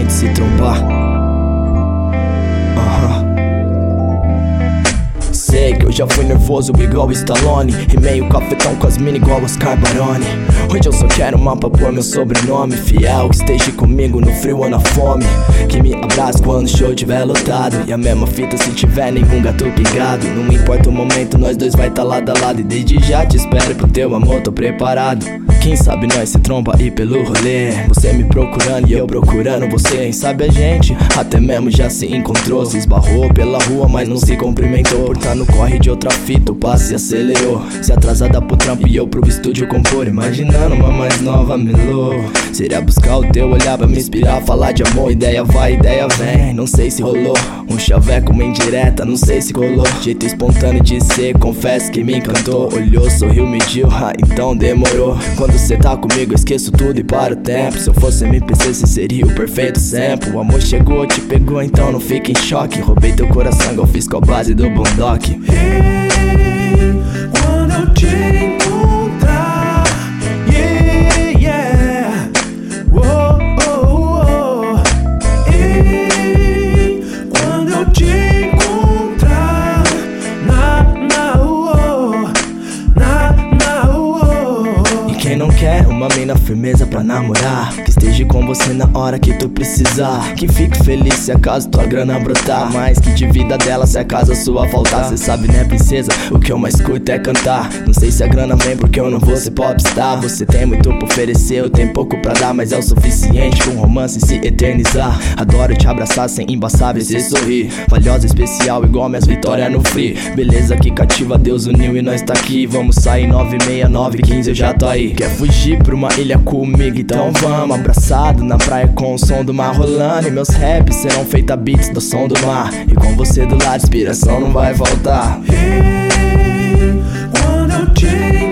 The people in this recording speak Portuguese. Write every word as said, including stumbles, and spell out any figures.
gente se trombar. Aham. Sei que eu já fui nervoso igual o Stallone, e meio cafetão com as mina igual Oscar Barone. Hoje eu só quero uma pra pôr meu sobrenome. Fiel que esteja comigo no frio ou na fome, que me abrace quando o show tiver lotado, e a mesma fita se tiver nenhum gato pingado. Não importa o momento, nós dois vai tá lado a lado, e desde já te espero pro teu amor, tô preparado. Quem sabe nós se tromba aí pelo rolê, você me procurando e eu procurando você. Quem sabe a gente até mesmo já se encontrou, se esbarrou pela rua mas não se cumprimentou. Por tá no corre de outra fita, o passe acelerou, se atrasada pro trampo e eu pro estúdio compor. Imaginando uma mais nova melô, seria buscar o teu olhar pra me inspirar, falar de amor. Ideia vai, ideia vem, não sei se rolou um chaveco, uma indireta, não sei se colou. Jeito espontâneo de ser, confesso que me encantou. Olhou, sorriu, mediu, ah, então demorou. Quando cê tá comigo eu esqueço tudo e para o tempo. Se eu fosse M P C cê seria o perfeito sample. O amor chegou, te pegou, então não fique em choque. Roubei teu coração igual fiz com a base do Bondoc. Hey, quando eu te encontrar, yeah, yeah, oh, oh, oh. Hey, quando eu te encontrar, na, na, oh, na, na, oh. E quem não quer uma mina firmeza pra namorar, que esteja com você na hora que tu precisar, que fique feliz se acaso tua grana brotar, mas que divida dela se acaso a sua faltar. Cê sabe né princesa, o que eu mais curto é cantar. Não sei se a grana vem porque eu não vou ser popstar. Você tem muito pra oferecer, eu tenho pouco pra dar, mas é o suficiente pra um romance se eternizar. Adoro te abraçar sem embaçar, ver cê sorrir, valiosa, especial igual minhas vitórias no free. Beleza que cativa, Deus uniu e nós tá aqui. Vamos sair nove seis nove quinze, eu já tô aí. Quer fugir pra uma ilha comigo? Então vamos, abraçado na praia com o som do mar rolando, e meus raps serão feita beats do som do mar. E com você do lado, inspiração não vai faltar. Hey, quando eu te